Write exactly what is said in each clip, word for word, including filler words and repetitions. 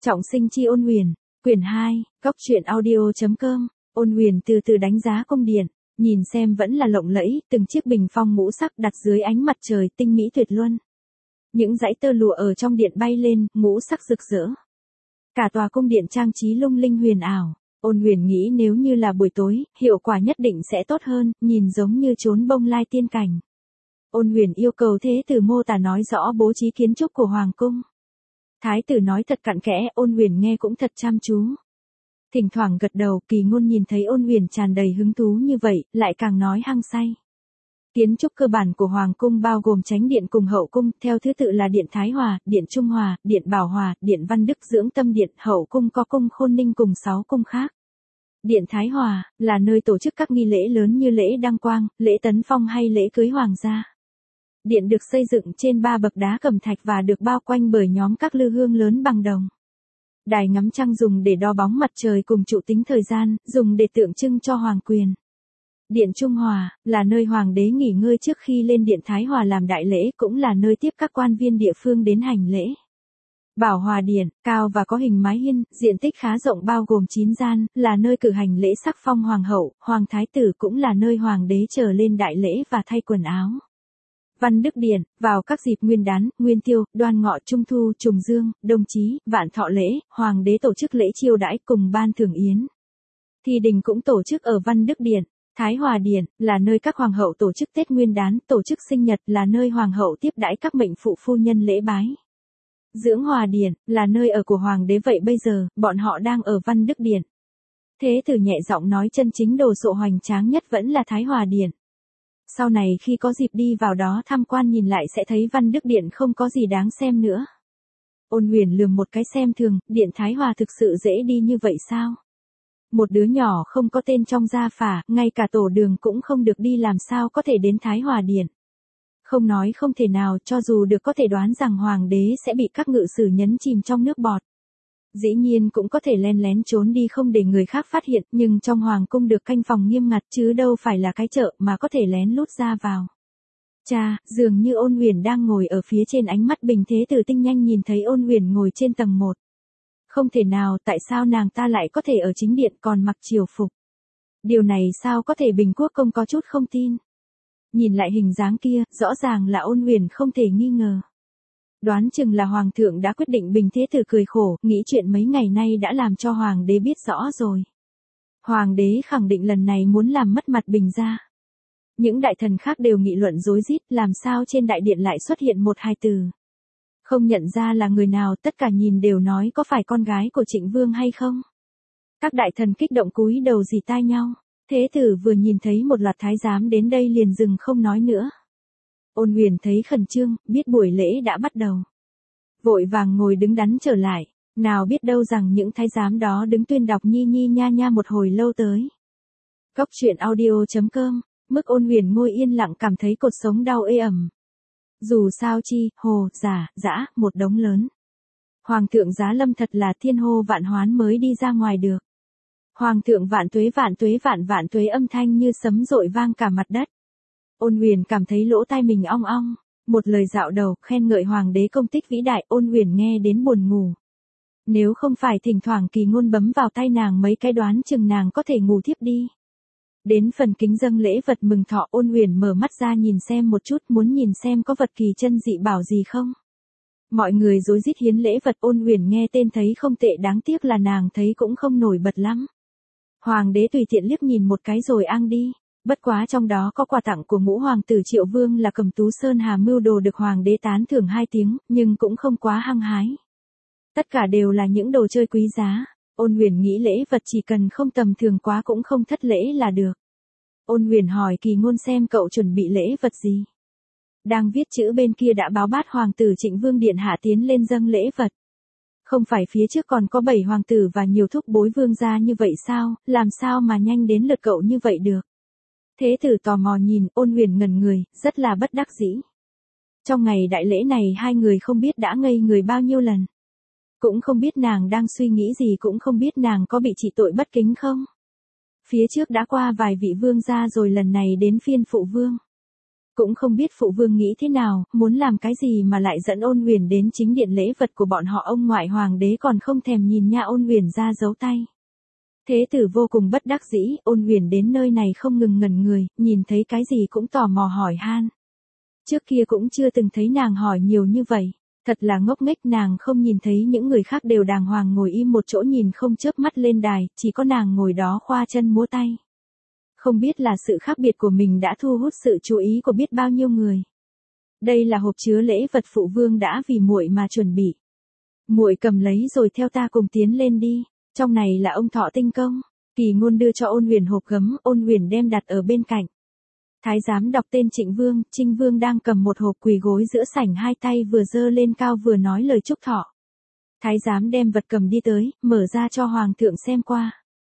Trọng sinh chi Ôn Huyền, quyển hai, góc truyện audio.com, Ôn Huyền từ từ đánh giá cung điện, nhìn xem vẫn là lộng lẫy, từng chiếc bình phong ngũ sắc đặt dưới ánh mặt trời tinh mỹ tuyệt luân. Những dãy tơ lụa ở trong điện bay lên, ngũ sắc rực rỡ. Cả tòa cung điện trang trí lung linh huyền ảo. Ôn Huyền nghĩ nếu như là buổi tối, hiệu quả nhất định sẽ tốt hơn, nhìn giống như chốn bông lai tiên cảnh. Ôn Huyền yêu cầu thế tử mô tả nói rõ bố trí kiến trúc của hoàng cung. Thái tử nói thật cặn kẽ, Ôn Huyền nghe cũng thật chăm chú. Thỉnh thoảng gật đầu, Kỳ Ngôn nhìn thấy Ôn Huyền tràn đầy hứng thú như vậy, lại càng nói hăng say. Kiến trúc cơ bản của hoàng cung bao gồm chánh điện cùng hậu cung, theo thứ tự là điện Thái Hòa, điện Trung Hòa, điện Bảo Hòa, điện Văn Đức Dưỡng Tâm điện, hậu cung có cung Khôn Ninh cùng sáu cung khác. Điện Thái Hòa là nơi tổ chức các nghi lễ lớn như lễ đăng quang, lễ tấn phong hay lễ cưới hoàng gia. Điện được xây dựng trên ba bậc đá cẩm thạch và được bao quanh bởi nhóm các lư hương lớn bằng đồng. Đài ngắm trăng dùng để đo bóng mặt trời cùng trụ tính thời gian, dùng để tượng trưng cho hoàng quyền. Điện Trung Hòa là nơi hoàng đế nghỉ ngơi trước khi lên điện Thái Hòa làm đại lễ, cũng là nơi tiếp các quan viên địa phương đến hành lễ. Bảo Hòa điện, cao và có hình mái hiên, diện tích khá rộng bao gồm chín gian, là nơi cử hành lễ sắc phong hoàng hậu, hoàng thái tử, cũng là nơi hoàng đế trở lên đại lễ và thay quần áo. Văn Đức điện, vào các dịp Nguyên đán, Nguyên tiêu, Đoan ngọ, Trung thu, Trùng dương, Đông chí, Vạn thọ lễ, hoàng đế tổ chức lễ chiêu đãi cùng ban thưởng yến. Thi đình cũng tổ chức ở Văn Đức điện. Thái Hòa điện là nơi các hoàng hậu tổ chức Tết Nguyên đán, tổ chức sinh nhật, là nơi hoàng hậu tiếp đãi các mệnh phụ phu nhân lễ bái. Dưỡng Hòa điện là nơi ở của hoàng đế, vậy bây giờ bọn họ đang ở Văn Đức điện. Thế tử nhẹ giọng nói chân chính đồ sộ hoành tráng nhất vẫn là Thái Hòa điện. Sau này khi có dịp đi vào đó tham quan nhìn lại sẽ thấy Văn Đức điện không có gì đáng xem nữa. Ôn Huyền lườm một cái xem thường, điện Thái Hòa thực sự dễ đi như vậy sao? Một đứa nhỏ không có tên trong gia phả, ngay cả tổ đường cũng không được đi làm sao có thể đến Thái Hòa điện. Không nói không thể nào, cho dù được có thể đoán rằng hoàng đế sẽ bị các ngự sử nhấn chìm trong nước bọt. Dĩ nhiên cũng có thể len lén trốn đi không để người khác phát hiện, nhưng trong hoàng cung được canh phòng nghiêm ngặt chứ đâu phải là cái chợ mà có thể lén lút ra vào. Cha, dường như Ôn Huyền đang ngồi ở phía trên, ánh mắt Bình Thế Tử tinh nhanh nhìn thấy Ôn Huyền ngồi trên tầng một. Không thể nào, tại sao nàng ta lại có thể ở chính điện còn mặc triều phục? Điều này sao có thể? Bình Quốc Công có chút không tin. Nhìn lại hình dáng kia, rõ ràng là Ôn Huyền không thể nghi ngờ. Đoán chừng là hoàng thượng đã quyết định. Bình Thế Tử cười khổ, nghĩ chuyện mấy ngày nay đã làm cho hoàng đế biết rõ rồi. Hoàng đế khẳng định lần này muốn làm mất mặt Bình gia. Những đại thần khác đều nghị luận rối rít, làm sao trên đại điện lại xuất hiện một hài tử. Không nhận ra là người nào, tất cả nhìn đều nói có phải con gái của Trịnh Vương hay không. Các đại thần kích động cúi đầu rì tai nhau. Thế tử vừa nhìn thấy một loạt thái giám đến đây liền dừng không nói nữa. Ôn Huyền thấy khẩn trương, biết buổi lễ đã bắt đầu. Vội vàng ngồi đứng đắn trở lại, nào biết đâu rằng những thái giám đó đứng tuyên đọc nhi nhi nha nha một hồi lâu tới. Góc truyện audio.com, mức Ôn Huyền ngồi yên lặng cảm thấy cột sống đau ê ẩm. Dù sao chi, hồ, giả, dã, một đống lớn. Hoàng thượng Giá Lâm thật là thiên hô vạn hoán mới đi ra ngoài được. Hoàng thượng vạn tuế vạn tuế vạn vạn tuế, âm thanh như sấm dội vang cả mặt đất. Ôn Huyền cảm thấy lỗ tai mình ong ong, một lời dạo đầu, khen ngợi hoàng đế công tích vĩ đại, Ôn Huyền nghe đến buồn ngủ. Nếu không phải thỉnh thoảng Kỳ Ngôn bấm vào tay nàng mấy cái đoán chừng nàng có thể ngủ thiếp đi. Đến phần kính dâng lễ vật mừng thọ, Ôn Huyền mở mắt ra nhìn xem một chút, muốn nhìn xem có vật kỳ chân dị bảo gì không. Mọi người rối rít hiến lễ vật, Ôn Huyền nghe tên thấy không tệ, đáng tiếc là nàng thấy cũng không nổi bật lắm. Hoàng đế tùy tiện liếc nhìn một cái rồi ang đi. Bất quá trong đó có quà tặng của ngũ hoàng tử Triệu Vương là Cẩm Tú Sơn Hà mưu đồ, được hoàng đế tán thưởng hai tiếng, nhưng cũng không quá hăng hái. Tất cả đều là những đồ chơi quý giá. Ôn Huyền nghĩ lễ vật chỉ cần không tầm thường quá cũng không thất lễ là được. Ôn Huyền hỏi Kỳ Ngôn xem cậu chuẩn bị lễ vật gì. Đang viết chữ bên kia đã báo bát hoàng tử Trịnh Vương điện hạ tiến lên dâng lễ vật. Không phải phía trước còn có bảy hoàng tử và nhiều thúc bối vương gia như vậy sao, làm sao mà nhanh đến lượt cậu như vậy được. Thế tử tò mò nhìn, Ôn Huyền ngẩn người, rất là bất đắc dĩ. Trong ngày đại lễ này hai người không biết đã ngây người bao nhiêu lần. Cũng không biết nàng đang suy nghĩ gì, cũng không biết nàng có bị trị tội bất kính không. Phía trước đã qua vài vị vương gia rồi, lần này đến phiên phụ vương. Cũng không biết phụ vương nghĩ thế nào, muốn làm cái gì mà lại dẫn Ôn Huyền đến chính điện lễ vật của bọn họ. Ông ngoại hoàng đế còn không thèm nhìn nha Ôn Huyền ra giấu tay. Thế tử vô cùng bất đắc dĩ, Ôn Huyền đến nơi này không ngừng ngẩn người, nhìn thấy cái gì cũng tò mò hỏi han. Trước kia cũng chưa từng thấy nàng hỏi nhiều như vậy. Thật là ngốc nghếch, nàng không nhìn thấy những người khác đều đàng hoàng ngồi im một chỗ nhìn không chớp mắt lên đài, chỉ có nàng ngồi đó khoa chân múa tay. Không biết là sự khác biệt của mình đã thu hút sự chú ý của biết bao nhiêu người. Đây là hộp chứa lễ vật phụ vương đã vì muội mà chuẩn bị. Muội cầm lấy rồi theo ta cùng tiến lên đi. Trong này là ông thọ tinh công. Kỳ Ngôn đưa cho Ôn Huyền hộp gấm, Ôn Huyền đem đặt ở bên cạnh. Thái giám đọc tên Trịnh Vương, Trinh Vương đang cầm một hộp quỳ gối giữa sảnh, hai tay vừa giơ lên cao vừa nói lời chúc thọ. Thái giám đem vật cầm đi tới, mở ra cho hoàng thượng xem qua.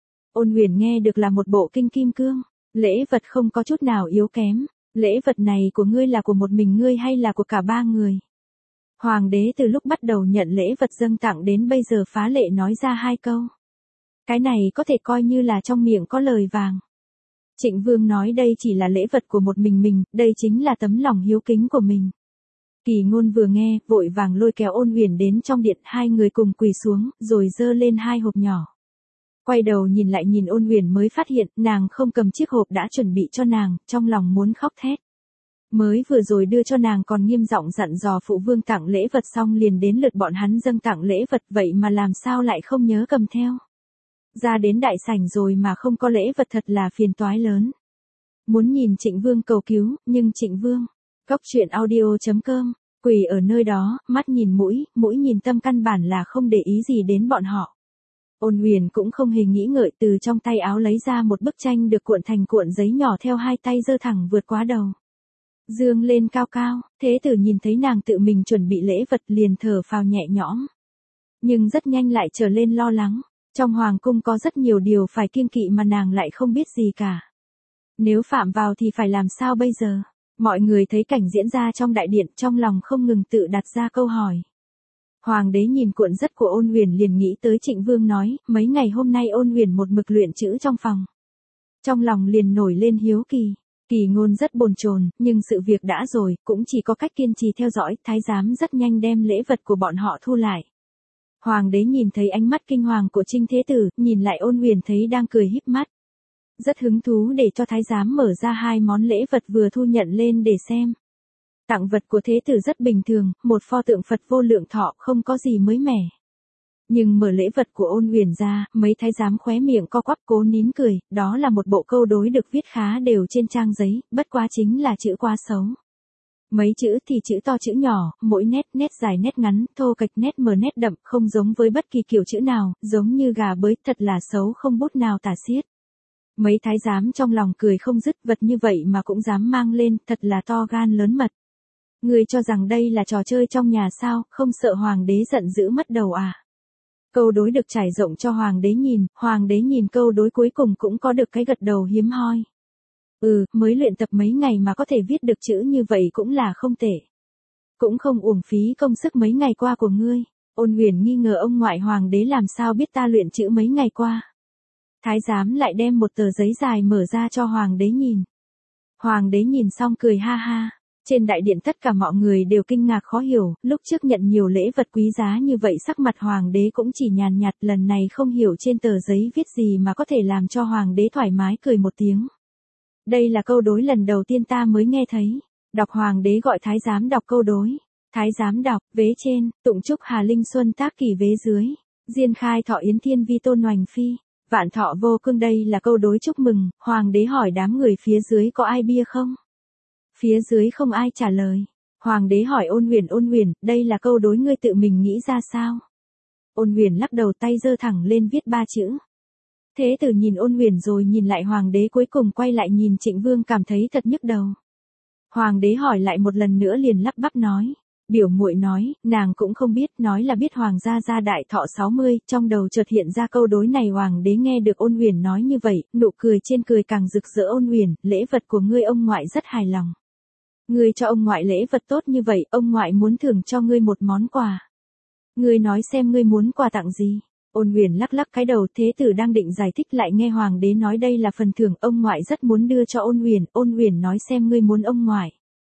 Ôn Huyền nghe được là một bộ kinh kim cương, lễ vật không có chút nào yếu kém. Lễ vật này của ngươi là của một mình ngươi hay là của cả ba người? Hoàng đế từ lúc bắt đầu nhận lễ vật dâng tặng đến bây giờ phá lệ nói ra hai câu. Cái này có thể coi như là trong miệng có lời vàng. Trịnh Vương nói đây chỉ là lễ vật của một mình mình, đây chính là tấm lòng hiếu kính của mình. Kỳ Ngôn vừa nghe, vội vàng lôi kéo Ôn Huyền đến trong điện, hai người cùng quỳ xuống, rồi giơ lên hai hộp nhỏ. Quay đầu nhìn lại nhìn Ôn Huyền mới phát hiện, nàng không cầm chiếc hộp đã chuẩn bị cho nàng, trong lòng muốn khóc thét. Mới vừa rồi đưa cho nàng còn nghiêm giọng dặn dò phụ vương tặng lễ vật xong liền đến lượt bọn hắn dâng tặng lễ vật, vậy mà làm sao lại không nhớ cầm theo. Ra đến đại sảnh rồi mà không có lễ vật thật là phiền toái lớn. Muốn nhìn Trịnh Vương cầu cứu, nhưng Trịnh Vương, Cốc truyện audio chấm com, quỳ ở nơi đó, mắt nhìn mũi, mũi nhìn tâm, căn bản là không để ý gì đến bọn họ. Ôn Huyền cũng không hề nghĩ ngợi, từ trong tay áo lấy ra một bức tranh được cuộn thành cuộn giấy nhỏ, theo hai tay giơ thẳng vượt quá đầu. Dương lên cao cao, thế tử nhìn thấy nàng tự mình chuẩn bị lễ vật liền thở phào nhẹ nhõm. Nhưng rất nhanh lại trở lên lo lắng. Trong hoàng cung có rất nhiều điều phải kiêng kỵ mà nàng lại không biết gì cả. Nếu phạm vào thì phải làm sao bây giờ? Mọi người thấy cảnh diễn ra trong đại điện, trong lòng không ngừng tự đặt ra câu hỏi. Hoàng đế nhìn cuộn rất của Ôn Huyền liền nghĩ tới Trịnh Vương nói, mấy ngày hôm nay Ôn Huyền một mực luyện chữ trong phòng. Trong lòng liền nổi lên hiếu kỳ. Kỳ Ngôn rất bồn chồn, nhưng sự việc đã rồi, cũng chỉ có cách kiên trì theo dõi. Thái giám rất nhanh đem lễ vật của bọn họ thu lại. Hoàng đế nhìn thấy ánh mắt kinh hoàng của Trinh Thế Tử, nhìn lại Ôn Huyền thấy đang cười híp mắt. Rất hứng thú để cho thái giám mở ra hai món lễ vật vừa thu nhận lên để xem. Tặng vật của Thế Tử rất bình thường, một pho tượng Phật Vô Lượng Thọ, không có gì mới mẻ. Nhưng mở lễ vật của Ôn Huyền ra, mấy thái giám khóe miệng co quắp cố nín cười, đó là một bộ câu đối được viết khá đều trên trang giấy, bất quá chính là chữ quá xấu. Mấy chữ thì chữ to chữ nhỏ, mỗi nét nét dài nét ngắn, thô kệch nét mờ nét đậm, không giống với bất kỳ kiểu chữ nào, giống như gà bới, thật là xấu không bút nào tả xiết. Mấy thái giám trong lòng cười không dứt, vật như vậy mà cũng dám mang lên, thật là to gan lớn mật. Người cho rằng đây là trò chơi trong nhà sao, không sợ hoàng đế giận dữ mất đầu à? Câu đối được trải rộng cho hoàng đế nhìn, hoàng đế nhìn câu đối cuối cùng cũng có được cái gật đầu hiếm hoi. Ừ, mới luyện tập mấy ngày mà có thể viết được chữ như vậy cũng là không tệ. Cũng không uổng phí công sức mấy ngày qua của ngươi. Ôn Huyền nghi ngờ ông ngoại hoàng đế làm sao biết ta luyện chữ mấy ngày qua. Thái giám lại đem một tờ giấy dài mở ra cho hoàng đế nhìn. Hoàng đế nhìn xong cười ha ha. Trên đại điện tất cả mọi người đều kinh ngạc khó hiểu, lúc trước nhận nhiều lễ vật quý giá như vậy sắc mặt hoàng đế cũng chỉ nhàn nhạt, lần này không hiểu trên tờ giấy viết gì mà có thể làm cho hoàng đế thoải mái cười một tiếng. Đây là câu đối lần đầu tiên ta mới nghe thấy. Đọc hoàng đế gọi thái giám đọc câu đối. Thái giám đọc, vế trên, tụng chúc Hà Linh Xuân tác kỷ, vế dưới. Diên khai thọ yến thiên vi tôn oành phi. Vạn thọ vô cương, đây là câu đối chúc mừng. Hoàng đế hỏi đám người phía dưới có ai bia không? Phía dưới không ai trả lời. Hoàng đế hỏi Ôn Huyền, Ôn Huyền, đây là câu đối ngươi tự mình nghĩ ra sao? Ôn Huyền lắc đầu, tay giơ thẳng lên viết ba chữ. Thế Tử nhìn Ôn Huyền rồi nhìn lại hoàng đế, cuối cùng quay lại nhìn Trịnh Vương, cảm thấy thật nhức đầu. Hoàng đế hỏi lại một lần nữa liền lắp bắp nói. Biểu muội nói, nàng cũng không biết, nói là biết hoàng gia gia đại thọ sáu mươi, trong đầu chợt hiện ra câu đối này. Hoàng đế nghe được Ôn Huyền nói như vậy, nụ cười trên cười càng rực rỡ. Ôn Huyền, lễ vật của ngươi ông ngoại rất hài lòng. Ngươi cho ông ngoại lễ vật tốt như vậy, ông ngoại muốn thưởng cho ngươi một món quà. Ngươi nói xem ngươi muốn quà tặng gì? Ôn Huyền lắc lắc cái đầu. Thế Tử đang định giải thích lại nghe hoàng đế nói đây là phần thưởng ông ngoại rất muốn đưa cho Ôn Huyền. Ôn Huyền nói xem ngươi muốn ông ngoại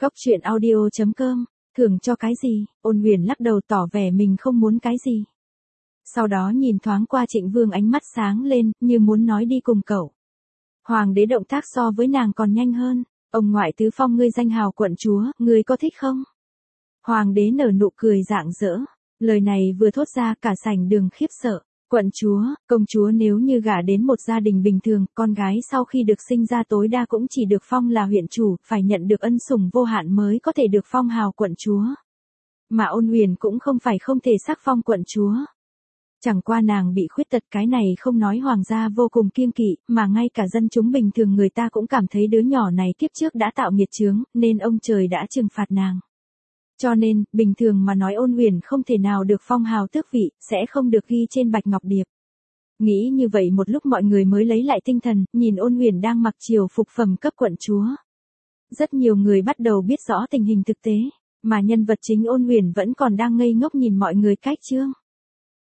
Cóc truyện audio chấm com, thưởng cho cái gì? Ôn Huyền lắc đầu tỏ vẻ mình không muốn cái gì. Sau đó nhìn thoáng qua Trịnh Vương ánh mắt sáng lên, như muốn nói đi cùng cậu. Hoàng đế động tác so với nàng còn nhanh hơn. Ông ngoại tứ phong ngươi danh hào quận chúa, ngươi có thích không? Hoàng đế nở nụ cười rạng rỡ. Lời này vừa thốt ra cả sảnh đường khiếp sợ. Quận chúa, công chúa nếu như gả đến một gia đình bình thường, con gái sau khi được sinh ra tối đa cũng chỉ được phong là huyện chủ, phải nhận được ân sủng vô hạn mới có thể được phong hào quận chúa. Mà Ôn Huyền cũng không phải không thể sắc phong quận chúa. Chẳng qua nàng bị khuyết tật, cái này không nói hoàng gia vô cùng kiêng kỵ, mà ngay cả dân chúng bình thường người ta cũng cảm thấy đứa nhỏ này kiếp trước đã tạo nghiệt chướng, nên ông trời đã trừng phạt nàng. Cho nên, bình thường mà nói Ôn Huyền không thể nào được phong hào tước vị, sẽ không được ghi trên bạch ngọc điệp. Nghĩ như vậy một lúc mọi người mới lấy lại tinh thần, nhìn Ôn Huyền đang mặc triều phục phẩm cấp quận chúa. Rất nhiều người bắt đầu biết rõ tình hình thực tế, mà nhân vật chính Ôn Huyền vẫn còn đang ngây ngốc nhìn mọi người cách chương.